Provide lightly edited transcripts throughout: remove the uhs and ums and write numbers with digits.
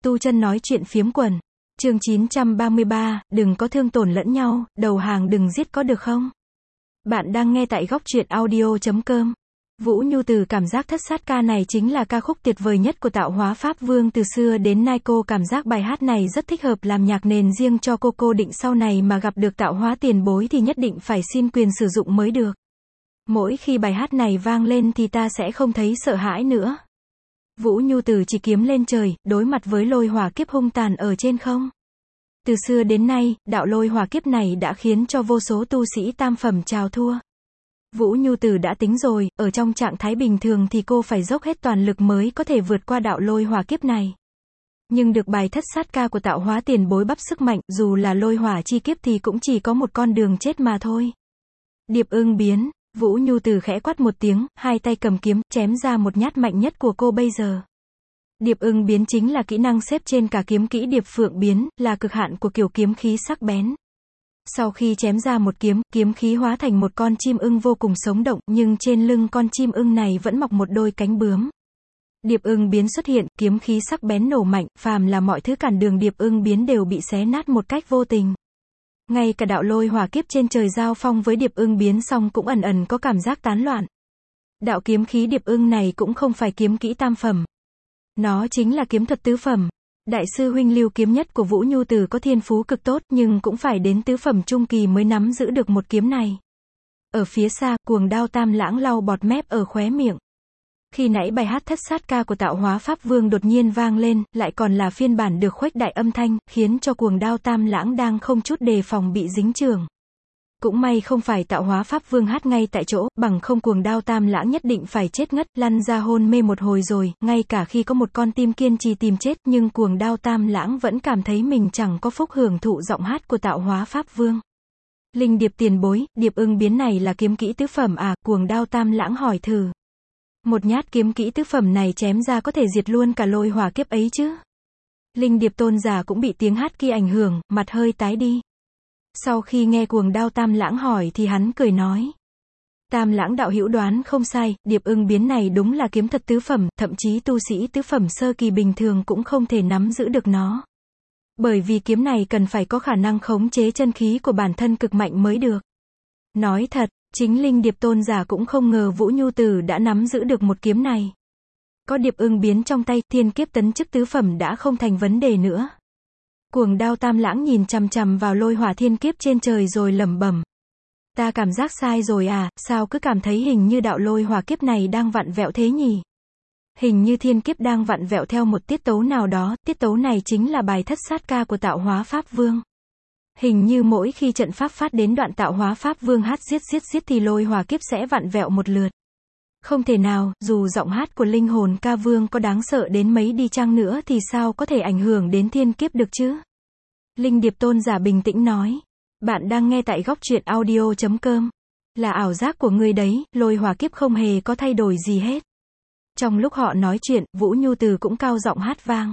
Tu chân nói chuyện phiếm quần. Chương 933, đừng có thương tổn lẫn nhau, đầu hàng đừng giết có được không? Bạn đang nghe tại góc truyện audio.com. Vũ Nhu Từ cảm giác thất sát ca này chính là ca khúc tuyệt vời nhất của Tạo Hóa Pháp Vương từ xưa đến nay. Cô cảm giác bài hát này rất thích hợp làm nhạc nền riêng cho cô định sau này mà gặp được Tạo Hóa tiền bối thì nhất định phải xin quyền sử dụng mới được. Mỗi khi bài hát này vang lên thì ta sẽ không thấy sợ hãi nữa. Vũ Nhu Từ chỉ kiếm lên trời, đối mặt với lôi hỏa kiếp hung tàn ở trên không. Từ xưa đến nay, đạo lôi hỏa kiếp này đã khiến cho vô số tu sĩ tam phẩm chào thua. Vũ Nhu Từ đã tính rồi, ở trong trạng thái bình thường thì cô phải dốc hết toàn lực mới có thể vượt qua đạo lôi hỏa kiếp này. Nhưng được bài thất sát ca của Tạo Hóa tiền bối bắp sức mạnh, dù là lôi hỏa chi kiếp thì cũng chỉ có một con đường chết mà thôi. Điệp ưng biến. Vũ Nhu Từ khẽ quát một tiếng, hai tay cầm kiếm, chém ra một nhát mạnh nhất của cô bây giờ. Điệp ưng biến chính là kỹ năng xếp trên cả kiếm kỹ điệp phượng biến, là cực hạn của kiểu kiếm khí sắc bén. Sau khi chém ra một kiếm, kiếm khí hóa thành một con chim ưng vô cùng sống động, nhưng trên lưng con chim ưng này vẫn mọc một đôi cánh bướm. Điệp ưng biến xuất hiện, kiếm khí sắc bén nổ mạnh, phàm là mọi thứ cản đường điệp ưng biến đều bị xé nát một cách vô tình. Ngay cả đạo lôi hỏa kiếp trên trời giao phong với điệp ưng biến xong cũng ẩn ẩn có cảm giác tán loạn. Đạo kiếm khí điệp ưng này cũng không phải kiếm kỹ tam phẩm. Nó chính là kiếm thuật tứ phẩm. Đại sư huynh Lưu kiếm nhất của Vũ Nhu Từ có thiên phú cực tốt nhưng cũng phải đến tứ phẩm trung kỳ mới nắm giữ được một kiếm này. Ở phía xa, cuồng đao tam lãng lau bọt mép ở khóe miệng. Khi nãy bài hát thất sát ca của Tạo Hóa Pháp Vương đột nhiên vang lên, lại còn là phiên bản được khuếch đại âm thanh, khiến cho cuồng đao tam lãng đang không chút đề phòng bị dính chưởng. Cũng may không phải Tạo Hóa Pháp Vương hát ngay tại chỗ, bằng không cuồng đao tam lãng nhất định phải chết ngất, lăn ra hôn mê một hồi rồi, ngay cả khi có một con tim kiên trì tìm chết, nhưng cuồng đao tam lãng vẫn cảm thấy mình chẳng có phúc hưởng thụ giọng hát của Tạo Hóa Pháp Vương. Linh điệp tiền bối, điệp ưng biến này là kiếm kỹ tứ phẩm à? Cuồng đao tam lãng hỏi thử. Một nhát kiếm kỹ tứ phẩm này chém ra có thể diệt luôn cả lôi hỏa kiếp ấy chứ? Linh điệp tôn giả cũng bị tiếng hát kia ảnh hưởng, mặt hơi tái đi. Sau khi nghe cuồng đao tam lãng hỏi thì hắn cười nói. Tam lãng đạo hữu đoán không sai, điệp ưng biến này đúng là kiếm thuật tứ phẩm, thậm chí tu sĩ tứ phẩm sơ kỳ bình thường cũng không thể nắm giữ được nó. Bởi vì kiếm này cần phải có khả năng khống chế chân khí của bản thân cực mạnh mới được. Nói thật, chính Linh điệp tôn giả cũng không ngờ Vũ Nhu Từ đã nắm giữ được một kiếm này. Có điệp ưng biến trong tay, thiên kiếp tấn chức tứ phẩm đã không thành vấn đề nữa. Cuồng đao tam lãng nhìn chằm chằm vào lôi hỏa thiên kiếp trên trời rồi lẩm bẩm. Ta cảm giác sai rồi à, sao cứ cảm thấy hình như đạo lôi hỏa kiếp này đang vặn vẹo thế nhỉ? Hình như thiên kiếp đang vặn vẹo theo một tiết tấu nào đó, tiết tấu này chính là bài thất sát ca của Tạo Hóa Pháp Vương. Hình như mỗi khi trận pháp phát đến đoạn Tạo Hóa Pháp Vương hát giết thì lôi hỏa kiếp sẽ vặn vẹo một lượt. Không thể nào, dù giọng hát của linh hồn ca vương có đáng sợ đến mấy đi chăng nữa thì sao có thể ảnh hưởng đến thiên kiếp được chứ? Linh điệp tôn giả bình tĩnh nói. Bạn đang nghe tại góc truyện audio.com. Là ảo giác của ngươi đấy, lôi hỏa kiếp không hề có thay đổi gì hết. Trong lúc họ nói chuyện, Vũ Nhu Từ cũng cao giọng hát vang.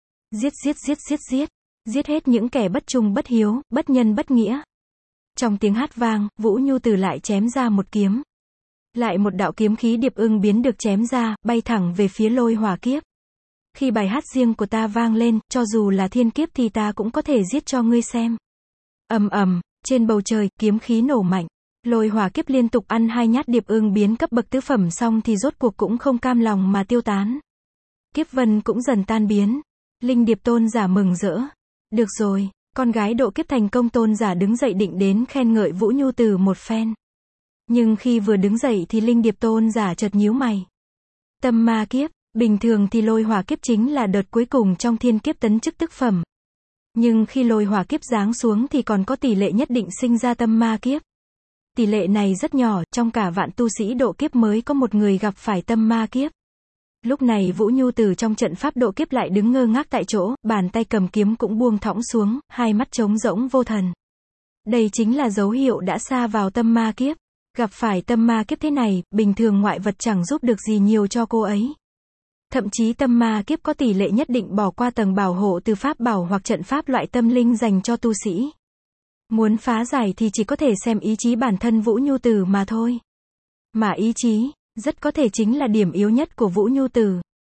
Giết hết những kẻ bất trung bất hiếu, bất nhân bất nghĩa. Trong tiếng hát vang, Vũ Nhu Từ lại chém ra một kiếm. Lại một đạo kiếm khí điệp ưng biến được chém ra, bay thẳng về phía lôi hỏa kiếp. Khi bài hát riêng của ta vang lên, cho dù là thiên kiếp thì ta cũng có thể giết cho ngươi xem. Ầm ầm, trên bầu trời, kiếm khí nổ mạnh. Lôi hỏa kiếp liên tục ăn hai nhát điệp ưng biến cấp bậc tứ phẩm xong thì rốt cuộc cũng không cam lòng mà tiêu tán. Kiếp vân cũng dần tan biến. Linh điệp tôn giả mừng rỡ. Được rồi, con gái độ kiếp thành công. Tôn giả đứng dậy định đến khen ngợi Vũ Nhu Từ một phen. Nhưng khi vừa đứng dậy thì Linh điệp tôn giả chợt nhíu mày. Tâm ma kiếp, bình thường thì lôi hỏa kiếp chính là đợt cuối cùng trong thiên kiếp tấn chức tức phẩm. Nhưng khi lôi hỏa kiếp giáng xuống thì còn có tỷ lệ nhất định sinh ra tâm ma kiếp. Tỷ lệ này rất nhỏ, trong cả vạn tu sĩ độ kiếp mới có một người gặp phải tâm ma kiếp. Lúc này Vũ Nhu Từ trong trận pháp độ kiếp lại đứng ngơ ngác tại chỗ, bàn tay cầm kiếm cũng buông thõng xuống, hai mắt trống rỗng vô thần. Đây chính là dấu hiệu đã sa vào tâm ma kiếp. Gặp phải tâm ma kiếp thế này, bình thường ngoại vật chẳng giúp được gì nhiều cho cô ấy. Thậm chí tâm ma kiếp có tỷ lệ nhất định bỏ qua tầng bảo hộ từ pháp bảo hoặc trận pháp loại tâm linh dành cho tu sĩ. Muốn phá giải thì chỉ có thể xem ý chí bản thân Vũ Nhu Từ mà thôi. Mà ý chí, rất có thể chính là điểm yếu nhất của Vũ Nhu Từ.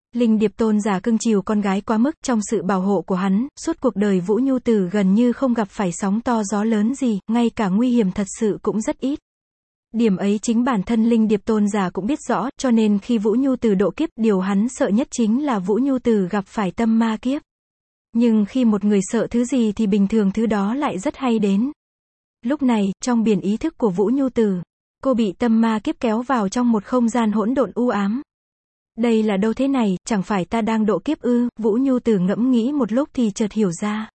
Linh Điệp Tôn giả cưng chiều con gái quá mức, trong sự bảo hộ của hắn, suốt cuộc đời Vũ Nhu Tử gần như không gặp phải sóng to gió lớn gì, ngay cả nguy hiểm thật sự cũng rất ít. Điểm ấy chính bản thân Linh Điệp Tôn giả cũng biết rõ, cho nên khi Vũ Nhu Tử độ kiếp, điều hắn sợ nhất chính là Vũ Nhu Tử gặp phải tâm ma kiếp. Nhưng khi một người sợ thứ gì thì bình thường thứ đó lại rất hay đến. Lúc này, trong biển ý thức của Vũ Nhu Tử, cô bị tâm ma kiếp kéo vào trong một không gian hỗn độn u ám. Đây là đâu thế này, chẳng phải ta đang độ kiếp ư? Vũ Nhu Tử ngẫm nghĩ một lúc thì chợt hiểu ra.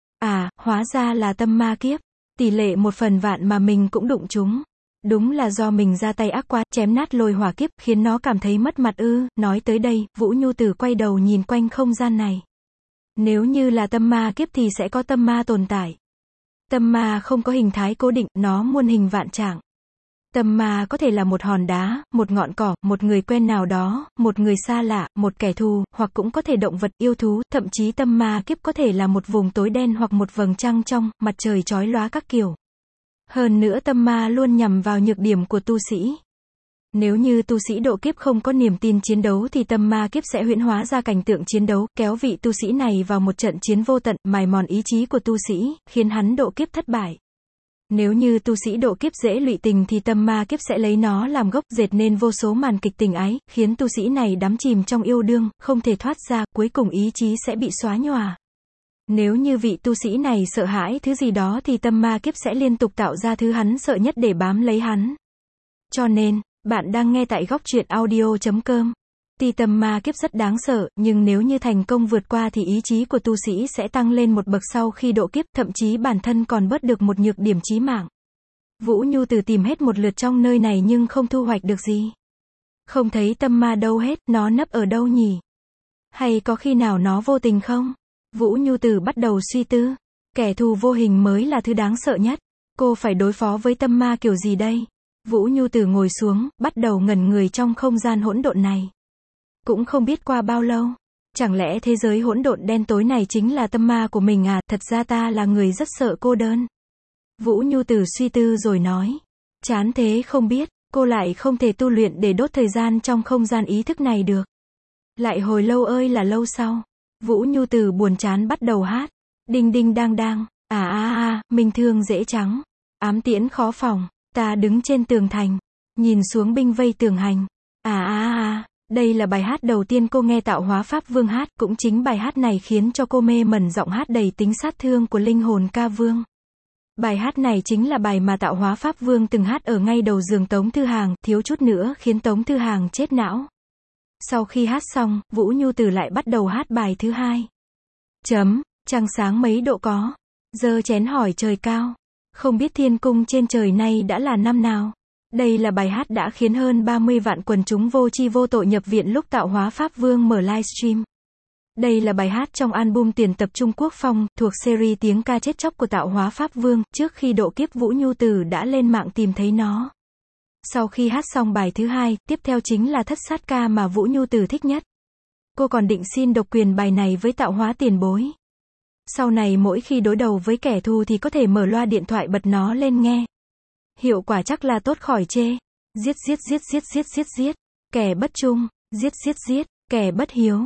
À, hóa ra là tâm ma kiếp. Tỷ lệ 1/1000 mà mình cũng đụng trúng. Đúng là do mình ra tay ác quá, chém nát lôi hỏa kiếp, khiến nó cảm thấy mất mặt ư? Nói tới đây, Vũ Nhu Tử quay đầu nhìn quanh không gian này. Nếu như là tâm ma kiếp thì sẽ có tâm ma tồn tại. Tâm ma không có hình thái cố định, nó muôn hình vạn trạng. Tâm ma có thể là một hòn đá, một ngọn cỏ, một người quen nào đó, một người xa lạ, một kẻ thù, hoặc cũng có thể động vật, yêu thú, thậm chí tâm ma kiếp có thể là một vùng tối đen hoặc một vầng trăng trong, mặt trời chói lóa các kiểu. Hơn nữa tâm ma luôn nhằm vào nhược điểm của tu sĩ. Nếu như tu sĩ độ kiếp không có niềm tin chiến đấu thì tâm ma kiếp sẽ huyễn hóa ra cảnh tượng chiến đấu, kéo vị tu sĩ này vào một trận chiến vô tận, mài mòn ý chí của tu sĩ, khiến hắn độ kiếp thất bại. Nếu như tu sĩ độ kiếp dễ lụy tình thì tâm ma kiếp sẽ lấy nó làm gốc, dệt nên vô số màn kịch tình ái, khiến tu sĩ này đắm chìm trong yêu đương, không thể thoát ra, cuối cùng ý chí sẽ bị xóa nhòa. Nếu như vị tu sĩ này sợ hãi thứ gì đó thì tâm ma kiếp sẽ liên tục tạo ra thứ hắn sợ nhất để bám lấy hắn. Cho nên, bạn đang nghe tại góc truyện audio.com. Tuy tâm ma kiếp rất đáng sợ, nhưng nếu như thành công vượt qua thì ý chí của tu sĩ sẽ tăng lên một bậc sau khi độ kiếp, thậm chí bản thân còn bớt được một nhược điểm chí mạng. Vũ Nhu Tử tìm hết một lượt trong nơi này nhưng không thu hoạch được gì. Không thấy tâm ma đâu hết, nó nấp ở đâu nhỉ? Hay có khi nào nó vô tình không? Vũ Nhu Tử bắt đầu suy tư. Kẻ thù vô hình mới là thứ đáng sợ nhất. Cô phải đối phó với tâm ma kiểu gì đây? Vũ Nhu Tử ngồi xuống, bắt đầu ngẩn người trong không gian hỗn độn này. Cũng không biết qua bao lâu. Chẳng lẽ thế giới hỗn độn đen tối này chính là tâm ma của mình à? Thật ra ta là người rất sợ cô đơn. Vũ Nhu Tử suy tư rồi nói. Chán thế không biết, cô lại không thể tu luyện để đốt thời gian trong không gian ý thức này được. Lại hồi lâu ơi là lâu sau. Vũ Nhu Tử buồn chán bắt đầu hát. Đinh đinh đang đang, minh thương dễ trắng. Ám tiễn khó phòng, ta đứng trên tường thành. Nhìn xuống binh vây tường hành. Đây là bài hát đầu tiên cô nghe Tạo Hóa Pháp Vương hát, cũng chính bài hát này khiến cho cô mê mẩn giọng hát đầy tính sát thương của linh hồn ca vương. Bài hát này chính là bài mà Tạo Hóa Pháp Vương từng hát ở ngay đầu giường Tống Thư Hàng, thiếu chút nữa khiến Tống Thư Hàng chết não. Sau khi hát xong, Vũ Nhu Tử lại bắt đầu hát bài thứ hai. Trăng sáng mấy độ có, giơ chén hỏi trời cao, không biết thiên cung trên trời nay đã là năm nào. Đây là bài hát đã khiến hơn 30 vạn quần chúng vô tri vô tội nhập viện lúc Tạo Hóa Pháp Vương mở livestream. Đây là bài hát trong album tuyển tập Trung Quốc Phong, thuộc series tiếng ca chết chóc của Tạo Hóa Pháp Vương. Trước khi độ kiếp Vũ Nhu Tử đã lên mạng tìm thấy nó. Sau khi hát xong bài thứ hai, tiếp theo chính là thất sát ca mà Vũ Nhu Tử thích nhất. Cô còn định xin độc quyền bài này với Tạo Hóa tiền bối. Sau này mỗi khi đối đầu với kẻ thù thì có thể mở loa điện thoại bật nó lên nghe. Hiệu quả chắc là tốt khỏi chê. Giết, kẻ bất trung, giết, kẻ bất hiếu,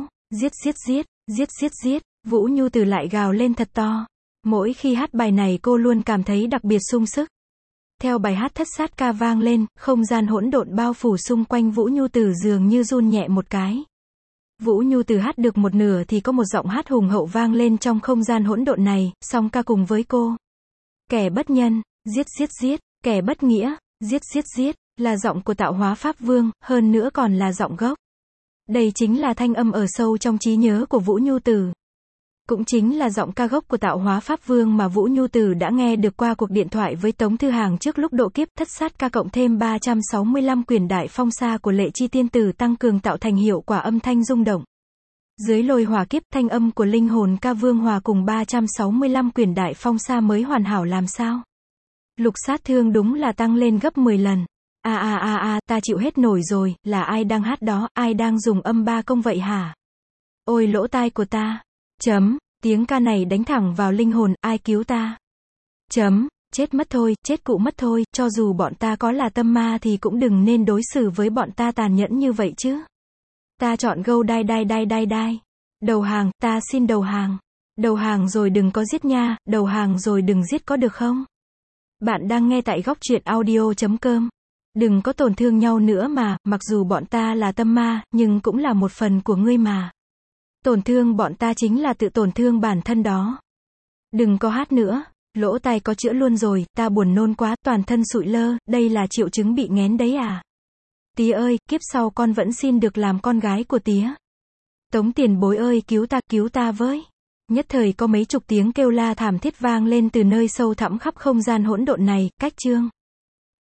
giết. Vũ Nhu Tử lại gào lên thật to. Mỗi khi hát bài này cô luôn cảm thấy đặc biệt sung sức. Theo bài hát thất sát ca vang lên, không gian hỗn độn bao phủ xung quanh Vũ Nhu Tử dường như run nhẹ một cái. Vũ Nhu Tử hát được một nửa thì có một giọng hát hùng hậu vang lên trong không gian hỗn độn này, song ca cùng với cô. Kẻ bất nhân, giết, kẻ bất nghĩa, giết, là giọng của Tạo Hóa Pháp Vương, hơn nữa còn là giọng gốc. Đây chính là thanh âm ở sâu trong trí nhớ của Vũ Nhu Tử. Cũng chính là giọng ca gốc của Tạo Hóa Pháp Vương mà Vũ Nhu Tử đã nghe được qua cuộc điện thoại với Tống Thư Hàng trước lúc độ kiếp. Thất sát ca cộng thêm 365 quyển Đại Phong Sa của Lệ Chi Tiên Tử tăng cường tạo thành hiệu quả âm thanh rung động. Dưới lôi hỏa kiếp, thanh âm của linh hồn ca vương hòa cùng 365 quyển Đại Phong Sa mới hoàn hảo làm sao. Lục sát thương đúng là tăng lên gấp 10 lần. Ta chịu hết nổi rồi, là ai đang hát đó, ai đang dùng âm ba công vậy hả? Ôi lỗ tai của ta. Tiếng ca này đánh thẳng vào linh hồn, ai cứu ta? Chết mất thôi, chết cụ mất thôi, cho dù bọn ta có là tâm ma thì cũng đừng nên đối xử với bọn ta tàn nhẫn như vậy chứ. ta chọn gâu đai đai đai đai đai. Đầu hàng, ta xin đầu hàng. Đầu hàng rồi đừng có giết nha, đầu hàng rồi đừng giết có được không? Bạn đang nghe tại góc truyện audio.com. Đừng có tổn thương nhau nữa mà, mặc dù bọn ta là tâm ma, nhưng cũng là một phần của ngươi mà. Tổn thương bọn ta chính là tự tổn thương bản thân đó. Đừng có hát nữa, lỗ tai có chữa luôn rồi, ta buồn nôn quá, toàn thân sụi lơ, đây là triệu chứng bị nghén đấy à? Tía ơi, kiếp sau con vẫn xin được làm con gái của tía. Tống tiền bối ơi, cứu ta với. Nhất thời có mấy chục tiếng kêu la thảm thiết vang lên từ nơi sâu thẳm khắp không gian hỗn độn này, cách chương.